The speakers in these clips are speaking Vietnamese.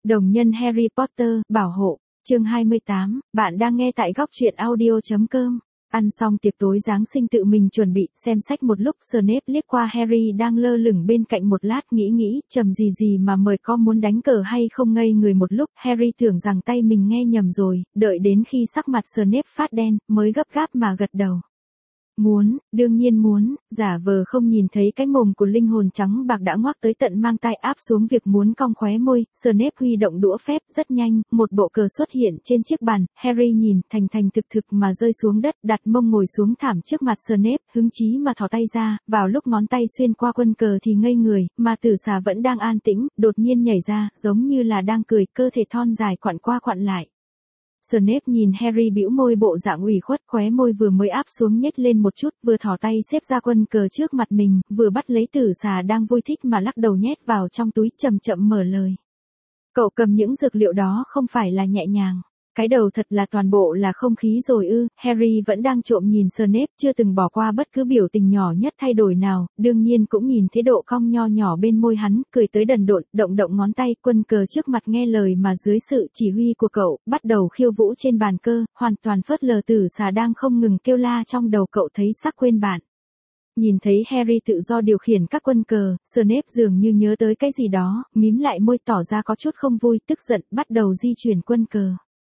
Đồng nhân Harry Potter, bảo hộ, chương 28, bạn đang nghe tại góc truyện audio.com. Ăn xong tiệc tối Giáng sinh tự mình chuẩn bị, xem sách một lúc, Snape liếc qua Harry đang lơ lửng bên cạnh một lát nghĩ, trầm gì mà mời có muốn đánh cờ hay không, ngây người một lúc, Harry tưởng rằng tay mình nghe nhầm rồi, đợi đến khi sắc mặt Snape phát đen, mới gấp gáp mà gật đầu. Muốn, đương nhiên muốn, giả vờ không nhìn thấy cái mồm của linh hồn trắng bạc đã ngoác tới tận mang tai áp xuống việc muốn cong khóe môi, Snape huy động đũa phép, rất nhanh, một bộ cờ xuất hiện trên chiếc bàn, Harry nhìn, thành thực mà rơi xuống đất, đặt mông ngồi xuống thảm trước mặt Snape, hứng chí mà thò tay ra, vào lúc ngón tay xuyên qua quân cờ thì ngây người, mà tử xà vẫn đang an tĩnh, đột nhiên nhảy ra, giống như là đang cười, cơ thể thon dài quặn qua quặn lại. Snape nhìn Harry bĩu môi bộ dạng ủy khuất, khóe môi vừa mới áp xuống nhếch lên một chút, vừa thò tay xếp ra quân cờ trước mặt mình, vừa bắt lấy tử xà đang vui thích mà lắc đầu nhét vào trong túi, chậm chậm mở lời. Cậu cầm những dược liệu đó không phải là nhẹ nhàng. Cái đầu thật là toàn bộ là không khí rồi ư? Harry vẫn đang trộm nhìn Snape, chưa từng bỏ qua bất cứ biểu tình nhỏ nhất thay đổi nào, đương nhiên cũng nhìn thấy độ cong nho nhỏ bên môi hắn, cười tới đần độn, động ngón tay, quân cờ trước mặt nghe lời mà dưới sự chỉ huy của cậu, bắt đầu khiêu vũ trên bàn cờ, hoàn toàn phớt lờ tử xà đang không ngừng kêu la trong đầu cậu, thấy sắc quên bạn. Nhìn thấy Harry tự do điều khiển các quân cờ, Snape dường như nhớ tới cái gì đó, mím lại môi tỏ ra có chút không vui, tức giận, bắt đầu di chuyển quân cờ.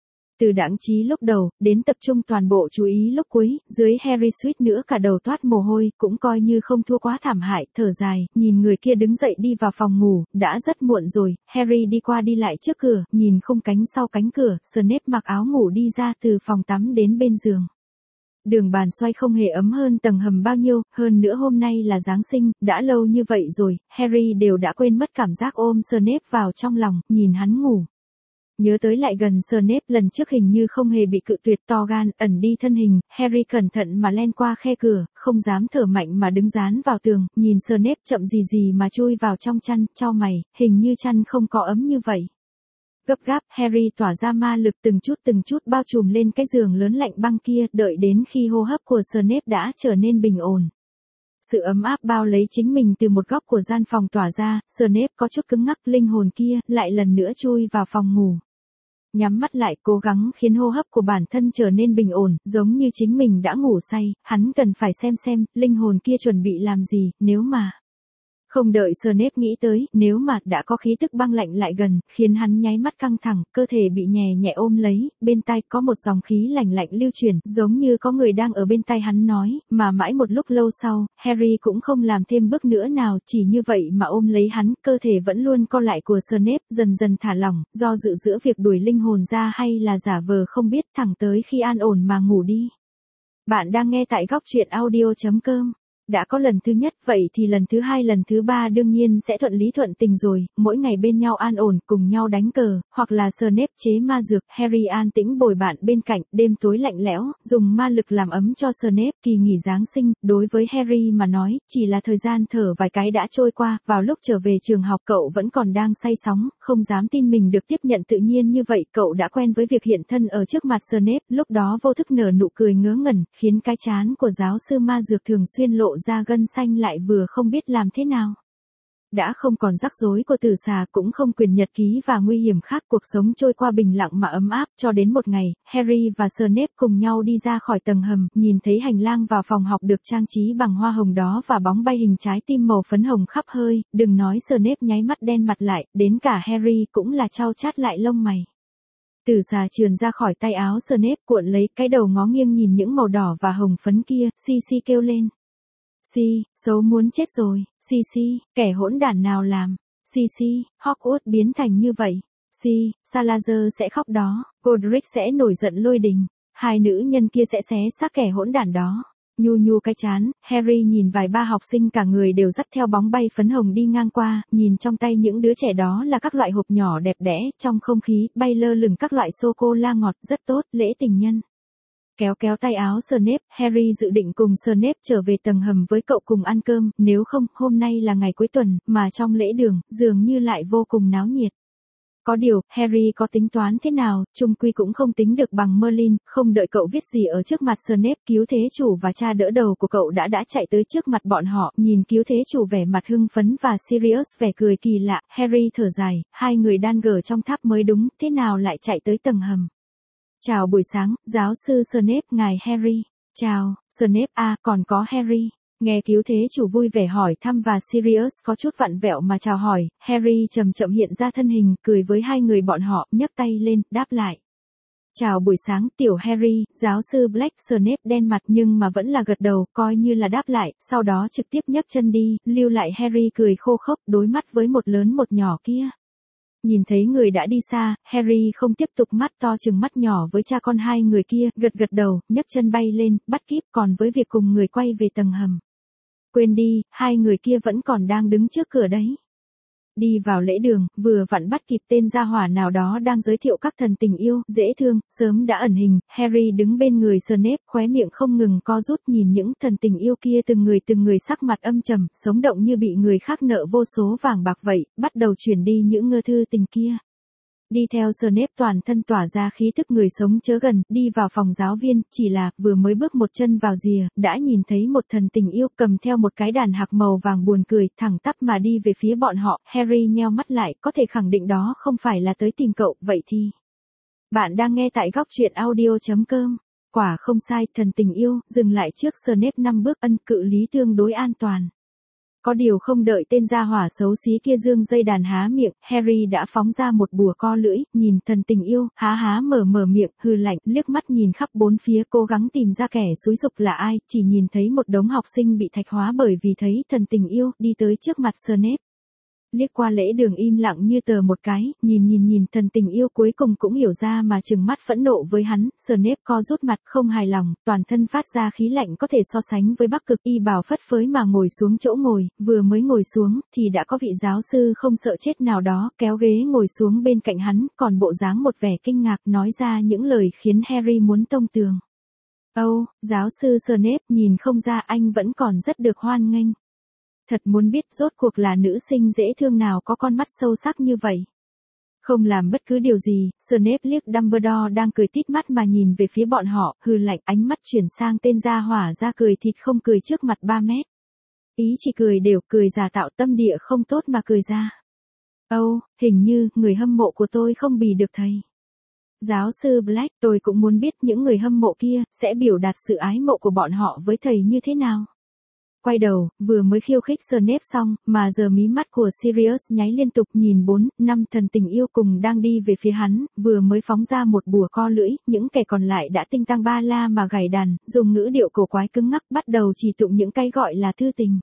Từ đãng trí lúc đầu, đến tập trung toàn bộ chú ý lúc cuối, dưới Harry suýt nữa cả đầu toát mồ hôi, cũng coi như không thua quá thảm hại, thở dài, nhìn người kia đứng dậy đi vào phòng ngủ, đã rất muộn rồi, Harry đi qua đi lại trước cửa, nhìn khung cánh sau cánh cửa, Snape mặc áo ngủ đi ra từ phòng tắm đến bên giường. Đường bàn xoay không hề ấm hơn tầng hầm bao nhiêu, hơn nữa hôm nay là Giáng sinh, đã lâu như vậy rồi, Harry đều đã quên mất cảm giác ôm Snape vào trong lòng, nhìn hắn ngủ. Nhớ tới lại gần Snape lần trước hình như không hề bị cự tuyệt, to gan, ẩn đi thân hình, Harry cẩn thận mà len qua khe cửa, không dám thở mạnh mà đứng dán vào tường, nhìn Snape chậm gì mà chui vào trong chăn, chau mày, hình như chăn không có ấm như vậy. Gấp gáp, Harry tỏa ra ma lực từng chút bao trùm lên cái giường lớn lạnh băng kia, đợi đến khi hô hấp của Snape đã trở nên bình ổn. Sự ấm áp bao lấy chính mình từ một góc của gian phòng tỏa ra, Snape có chút cứng ngắc, linh hồn kia lại lần nữa chui vào phòng ngủ. Nhắm mắt lại, cố gắng khiến hô hấp của bản thân trở nên bình ổn, giống như chính mình đã ngủ say, hắn cần phải xem, linh hồn kia chuẩn bị làm gì, nếu mà... Không đợi Snape nghĩ tới, nếu mà đã có khí tức băng lạnh lại gần, khiến hắn nháy mắt căng thẳng, cơ thể bị nhẹ ôm lấy, bên tai có một dòng khí lạnh lưu chuyển, giống như có người đang ở bên tai hắn nói, mà mãi một lúc lâu sau, Harry cũng không làm thêm bước nữa nào, chỉ như vậy mà ôm lấy hắn, cơ thể vẫn luôn co lại của Snape, dần thả lỏng, do dự giữa việc đuổi linh hồn ra hay là giả vờ không biết, thẳng tới khi an ổn mà ngủ đi. Bạn đang nghe tại góc truyện audio.com. Đã có lần thứ nhất, vậy thì lần thứ hai, lần thứ ba đương nhiên sẽ thuận lý thuận tình rồi, mỗi ngày bên nhau an ổn, cùng nhau đánh cờ, hoặc là Snape chế ma dược, Harry an tĩnh bồi bạn bên cạnh, đêm tối lạnh lẽo, dùng ma lực làm ấm cho Snape, kỳ nghỉ Giáng sinh, đối với Harry mà nói, chỉ là thời gian thở vài cái đã trôi qua, vào lúc trở về trường học cậu vẫn còn đang say sóng, không dám tin mình được tiếp nhận tự nhiên như vậy, cậu đã quen với việc hiện thân ở trước mặt Snape, lúc đó vô thức nở nụ cười ngớ ngẩn, khiến cái trán của giáo sư ma dược thường xuyên lộ ra gân xanh lại vừa không biết làm thế nào. Đã không còn rắc rối của tử xà, cũng không quyền nhật ký và nguy hiểm khác, cuộc sống trôi qua bình lặng mà ấm áp, cho đến một ngày, Harry và Snape cùng nhau đi ra khỏi tầng hầm, nhìn thấy hành lang vào phòng học được trang trí bằng hoa hồng đó và bóng bay hình trái tim màu phấn hồng khắp hơi, đừng nói Snape nháy mắt đen mặt lại, đến cả Harry cũng là chau chát lại lông mày. Tử xà trườn ra khỏi tay áo Snape, cuộn lấy cái đầu ngó nghiêng nhìn những màu đỏ và hồng phấn kia, Xi kêu lên. Xấu muốn chết rồi, Xi, kẻ hỗn đản nào làm, Xi, Hogwarts biến thành như vậy, Salazar sẽ khóc đó, Godric sẽ nổi giận lôi đình, hai nữ nhân kia sẽ xé xác kẻ hỗn đản đó. Nhu cái chán, Harry nhìn vài ba học sinh cả người đều dắt theo bóng bay phấn hồng đi ngang qua, nhìn trong tay những đứa trẻ đó là các loại hộp nhỏ đẹp đẽ, trong không khí, bay lơ lửng các loại sô-cô-la ngọt, rất tốt, lễ tình nhân. Kéo tay áo Snape, Harry dự định cùng Snape trở về tầng hầm với cậu cùng ăn cơm, nếu không, hôm nay là ngày cuối tuần, mà trong lễ đường, dường như lại vô cùng náo nhiệt. Có điều, Harry có tính toán thế nào, chung quy cũng không tính được bằng Merlin, không đợi cậu viết gì ở trước mặt Snape, cứu thế chủ và cha đỡ đầu của cậu đã chạy tới trước mặt bọn họ, nhìn cứu thế chủ vẻ mặt hưng phấn và Sirius vẻ cười kỳ lạ, Harry thở dài, hai người đang gở trong tháp mới đúng, thế nào lại chạy tới tầng hầm. Chào buổi sáng, giáo sư Snape, ngài Harry. Chào, Snape còn có Harry. Nghe cứu thế chủ vui vẻ hỏi thăm và Sirius có chút vặn vẹo mà chào hỏi, Harry chậm chậm hiện ra thân hình, cười với hai người bọn họ, nhấc tay lên, đáp lại. Chào buổi sáng, tiểu Harry, giáo sư Black. Snape đen mặt nhưng mà vẫn là gật đầu, coi như là đáp lại, sau đó trực tiếp nhấc chân đi, lưu lại Harry cười khô khốc, đối mắt với một lớn một nhỏ kia. Nhìn thấy người đã đi xa, Harry không tiếp tục mắt to chừng mắt nhỏ với cha con hai người kia, gật đầu, nhấc chân bay lên, bắt kíp còn với việc cùng người quay về tầng hầm. Quên đi, hai người kia vẫn còn đang đứng trước cửa đấy. Đi vào lễ đường, vừa vặn bắt kịp tên gia hỏa nào đó đang giới thiệu các thần tình yêu, dễ thương, sớm đã ẩn hình, Harry đứng bên người Snape, khóe miệng không ngừng co rút nhìn những thần tình yêu kia từng người sắc mặt âm trầm, sống động như bị người khác nợ vô số vàng bạc vậy, bắt đầu chuyển đi những ngơ thư tình kia. Đi theo Snape toàn thân tỏa ra khí thức người sống chớ gần, đi vào phòng giáo viên, chỉ là, vừa mới bước một chân vào rìa, đã nhìn thấy một thần tình yêu cầm theo một cái đàn hạc màu vàng buồn cười, thẳng tắp mà đi về phía bọn họ, Harry nheo mắt lại, có thể khẳng định đó không phải là tới tìm cậu, vậy thì. Bạn đang nghe tại góc truyện audio.com. Quả không sai, thần tình yêu, dừng lại trước Snape 5 bước, cự lý tương đối an toàn. Có điều không đợi tên gia hỏa xấu xí kia dương dây đàn há miệng, Harry đã phóng ra một bùa co lưỡi, nhìn thần tình yêu, há mở miệng, hừ lạnh, liếc mắt nhìn khắp bốn phía cố gắng tìm ra kẻ xúi giục là ai, chỉ nhìn thấy một đống học sinh bị thạch hóa bởi vì thấy thần tình yêu, đi tới trước mặt Snape. Liếc qua lễ đường im lặng như tờ một cái, nhìn thần tình yêu cuối cùng cũng hiểu ra mà trừng mắt phẫn nộ với hắn, Snape co rút mặt không hài lòng, toàn thân phát ra khí lạnh có thể so sánh với Bắc Cực, y bào phất phới mà ngồi xuống chỗ ngồi, vừa mới ngồi xuống, thì đã có vị giáo sư không sợ chết nào đó, kéo ghế ngồi xuống bên cạnh hắn, còn bộ dáng một vẻ kinh ngạc nói ra những lời khiến Harry muốn tông tường. Giáo sư Snape, nhìn không ra anh vẫn còn rất được hoan nghênh. Thật muốn biết rốt cuộc là nữ sinh dễ thương nào có con mắt sâu sắc như vậy. Không làm bất cứ điều gì, Snape liếc Dumbledore đang cười tít mắt mà nhìn về phía bọn họ, hừ lạnh, ánh mắt chuyển sang tên gia hỏa ra cười thịt không cười trước mặt 3 mét. Ý chỉ cười đều, cười giả tạo tâm địa không tốt mà cười ra. Hình như, người hâm mộ của tôi không bì được thầy. Giáo sư Black, tôi cũng muốn biết những người hâm mộ kia, sẽ biểu đạt sự ái mộ của bọn họ với thầy như thế nào. Quay đầu, vừa mới khiêu khích Snape xong, mà giờ mí mắt của Sirius nháy liên tục nhìn 4-5 thần tình yêu cùng đang đi về phía hắn, vừa mới phóng ra một bùa co lưỡi, những kẻ còn lại đã tinh tăng ba la mà gảy đàn, dùng ngữ điệu cổ quái cứng ngắc bắt đầu chỉ tụng những cái gọi là thư tình.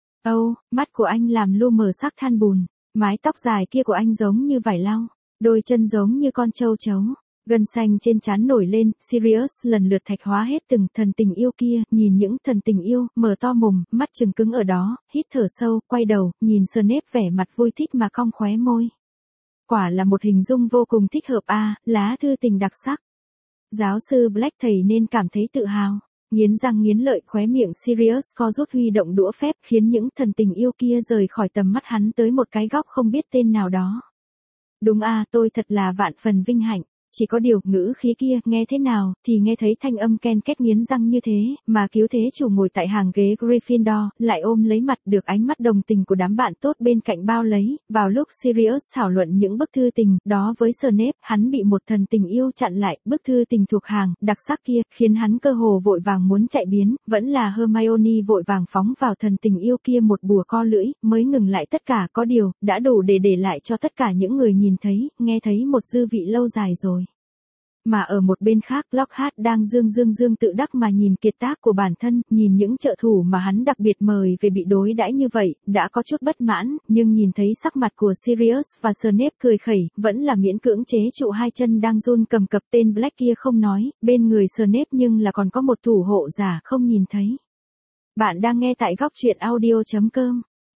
Mắt của anh làm lu mờ sắc than bùn, mái tóc dài kia của anh giống như vải lau, đôi chân giống như con châu chấu. Gân xanh trên trán nổi lên, Sirius lần lượt thạch hóa hết từng thần tình yêu kia, nhìn những thần tình yêu, mở to mồm, mắt trừng cứng ở đó, hít thở sâu, quay đầu, nhìn Snape vẻ mặt vui thích mà cong khóe môi. Quả là một hình dung vô cùng thích hợp lá thư tình đặc sắc. Giáo sư Black thầy nên cảm thấy tự hào. Nghiến răng nghiến lợi, khóe miệng Sirius co rút huy động đũa phép, khiến những thần tình yêu kia rời khỏi tầm mắt hắn tới một cái góc không biết tên nào đó. Đúng tôi thật là vạn phần vinh hạnh. Chỉ có điều, ngữ khí kia, nghe thế nào, thì nghe thấy thanh âm ken két nghiến răng như thế, mà cứu thế chủ ngồi tại hàng ghế Gryffindor, lại ôm lấy mặt được ánh mắt đồng tình của đám bạn tốt bên cạnh bao lấy, vào lúc Sirius thảo luận những bức thư tình, đó với Snape, hắn bị một thần tình yêu chặn lại, bức thư tình thuộc hàng, đặc sắc kia, khiến hắn cơ hồ vội vàng muốn chạy biến, vẫn là Hermione vội vàng phóng vào thần tình yêu kia một bùa co lưỡi, mới ngừng lại tất cả, có điều, đã đủ để lại cho tất cả những người nhìn thấy, nghe thấy một dư vị lâu dài rồi. Mà ở một bên khác, Lockhart đang dương tự đắc mà nhìn kiệt tác của bản thân, nhìn những trợ thủ mà hắn đặc biệt mời về bị đối đãi như vậy, đã có chút bất mãn, nhưng nhìn thấy sắc mặt của Sirius và Snape cười khẩy, vẫn là miễn cưỡng chế trụ hai chân đang run cầm cập tên Black kia không nói, bên người Snape nhưng là còn có một thủ hộ giả không nhìn thấy. Bạn đang nghe tại góc truyện audio.com.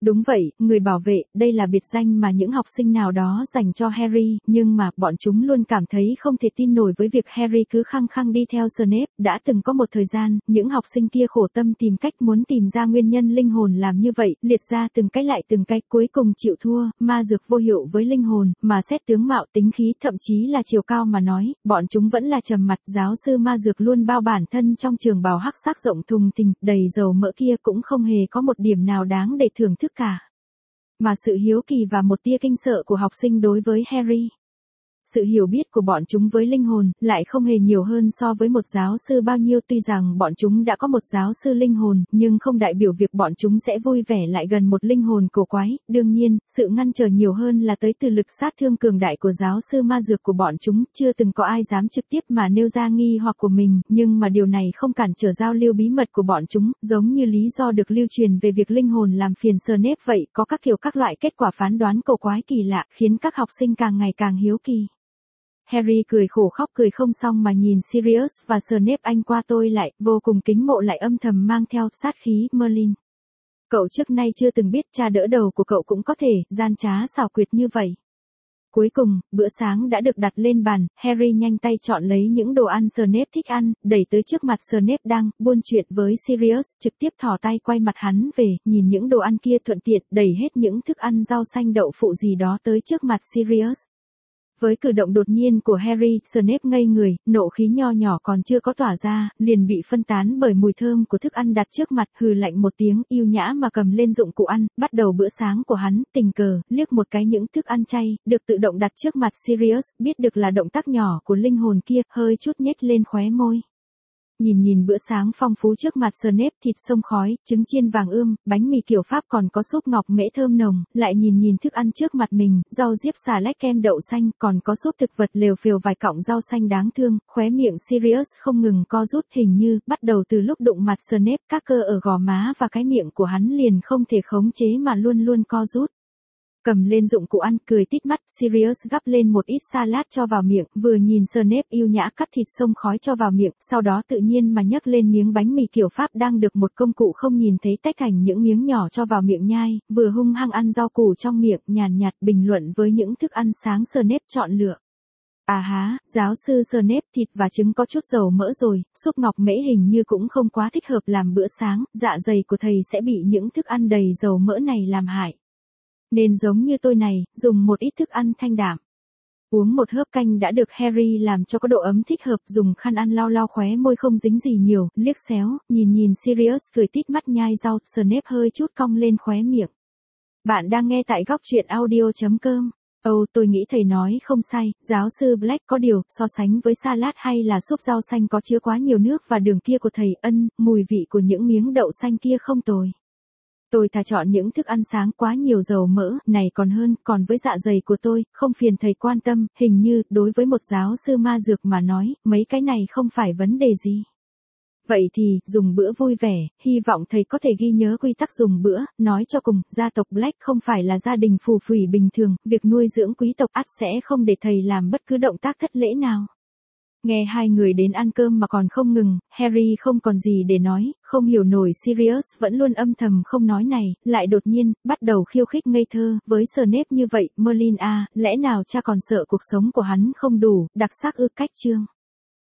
Đúng vậy, người bảo vệ, đây là biệt danh mà những học sinh nào đó dành cho Harry, nhưng mà bọn chúng luôn cảm thấy không thể tin nổi với việc Harry cứ khăng khăng đi theo Snape. Đã từng có một thời gian, những học sinh kia khổ tâm tìm cách muốn tìm ra nguyên nhân linh hồn làm như vậy, liệt ra từng cách lại từng cách, cuối cùng chịu thua. Ma dược vô hiệu với linh hồn, mà xét tướng mạo, tính khí, thậm chí là chiều cao mà nói, bọn chúng vẫn là trầm mặt. Giáo sư ma dược luôn bao bản thân trong trường bào hắc sắc rộng thùng thình, đầy dầu mỡ kia cũng không hề có một điểm nào đáng để thưởng thức cả. Mà sự hiếu kỳ và một tia kinh sợ của học sinh đối với Harry. Sự hiểu biết của bọn chúng với linh hồn lại không hề nhiều hơn so với một giáo sư bao nhiêu. Tuy rằng bọn chúng đã có một giáo sư linh hồn, nhưng không đại biểu việc bọn chúng sẽ vui vẻ lại gần một linh hồn cổ quái. Đương nhiên, sự ngăn trở nhiều hơn là tới từ lực sát thương cường đại của giáo sư ma dược của bọn chúng. Chưa từng có ai dám trực tiếp mà nêu ra nghi hoặc của mình, nhưng mà điều này không cản trở giao lưu bí mật của bọn chúng, giống như lý do được lưu truyền về việc linh hồn làm phiền Snape vậy. Có các kiểu các loại kết quả phán đoán cổ quái kỳ lạ, khiến các học sinh càng ngày càng hiếu kỳ. Harry cười khổ khóc cười không xong mà nhìn Sirius và Snape anh qua tôi lại, vô cùng kính mộ lại âm thầm mang theo sát khí. Merlin, cậu trước nay chưa từng biết cha đỡ đầu của cậu cũng có thể gian trá xảo quyệt như vậy. Cuối cùng, bữa sáng đã được đặt lên bàn, Harry nhanh tay chọn lấy những đồ ăn Snape thích ăn, đẩy tới trước mặt Snape đang buôn chuyện với Sirius, trực tiếp thò tay quay mặt hắn về, nhìn những đồ ăn kia thuận tiện, đẩy hết những thức ăn rau xanh đậu phụ gì đó tới trước mặt Sirius. Với cử động đột nhiên của Harry, Snape ngây người, nộ khí nho nhỏ còn chưa có tỏa ra, liền bị phân tán bởi mùi thơm của thức ăn đặt trước mặt, hừ lạnh một tiếng, yêu nhã mà cầm lên dụng cụ ăn, bắt đầu bữa sáng của hắn. Tình cờ, liếc một cái những thức ăn chay, được tự động đặt trước mặt Sirius, biết được là động tác nhỏ của linh hồn kia, hơi chút nhếch lên khóe môi. Nhìn bữa sáng phong phú trước mặt Snape, thịt xông khói, trứng chiên vàng ươm, bánh mì kiểu Pháp còn có súp ngọc mễ thơm nồng, lại nhìn thức ăn trước mặt mình, rau diếp xà lách kem đậu xanh, còn có súp thực vật lều phều vài cọng rau xanh đáng thương, khóe miệng Sirius không ngừng co rút, hình như, bắt đầu từ lúc đụng mặt Snape, các cơ ở gò má và cái miệng của hắn liền không thể khống chế mà luôn luôn co rút. Cầm lên dụng cụ ăn, cười tít mắt, Sirius gắp lên một ít salad cho vào miệng, vừa nhìn Snape yêu nhã cắt thịt xông khói cho vào miệng, sau đó tự nhiên mà nhấc lên miếng bánh mì kiểu Pháp đang được một công cụ không nhìn thấy tách thành những miếng nhỏ cho vào miệng nhai, vừa hung hăng ăn rau củ trong miệng, nhàn nhạt bình luận với những thức ăn sáng Snape chọn lựa. À há, giáo sư Snape, thịt và trứng có chút dầu mỡ rồi, súp ngọc mễ hình như cũng không quá thích hợp làm bữa sáng, dạ dày của thầy sẽ bị những thức ăn đầy dầu mỡ này làm hại. Nên giống như tôi này, dùng một ít thức ăn thanh đạm. Uống một hớp canh đã được Harry làm cho có độ ấm thích hợp, dùng khăn ăn lau lau khóe môi không dính gì nhiều, liếc xéo, nhìn Sirius cười tít mắt nhai rau, Snape hơi chút cong lên khóe miệng. Bạn đang nghe tại góc truyện audio.com. Tôi nghĩ thầy nói không sai, giáo sư Black, có điều, so sánh với salad hay là súp rau xanh có chứa quá nhiều nước và đường kia của thầy, mùi vị của những miếng đậu xanh kia không tồi. Tôi thà chọn những thức ăn sáng quá nhiều dầu mỡ, này còn hơn, còn với dạ dày của tôi, không phiền thầy quan tâm, hình như, đối với một giáo sư ma dược mà nói, mấy cái này không phải vấn đề gì. Vậy thì, dùng bữa vui vẻ, hy vọng thầy có thể ghi nhớ quy tắc dùng bữa, nói cho cùng, gia tộc Black không phải là gia đình phù phủy bình thường, việc nuôi dưỡng quý tộc ắt sẽ không để thầy làm bất cứ động tác thất lễ nào. Nghe hai người đến ăn cơm mà còn không ngừng, Harry không còn gì để nói, không hiểu nổi Sirius vẫn luôn âm thầm không nói này, lại đột nhiên, bắt đầu khiêu khích ngây thơ, với Snape như vậy, Merlin à, lẽ nào cha còn sợ cuộc sống của hắn không đủ, đặc sắc ư? Cách chương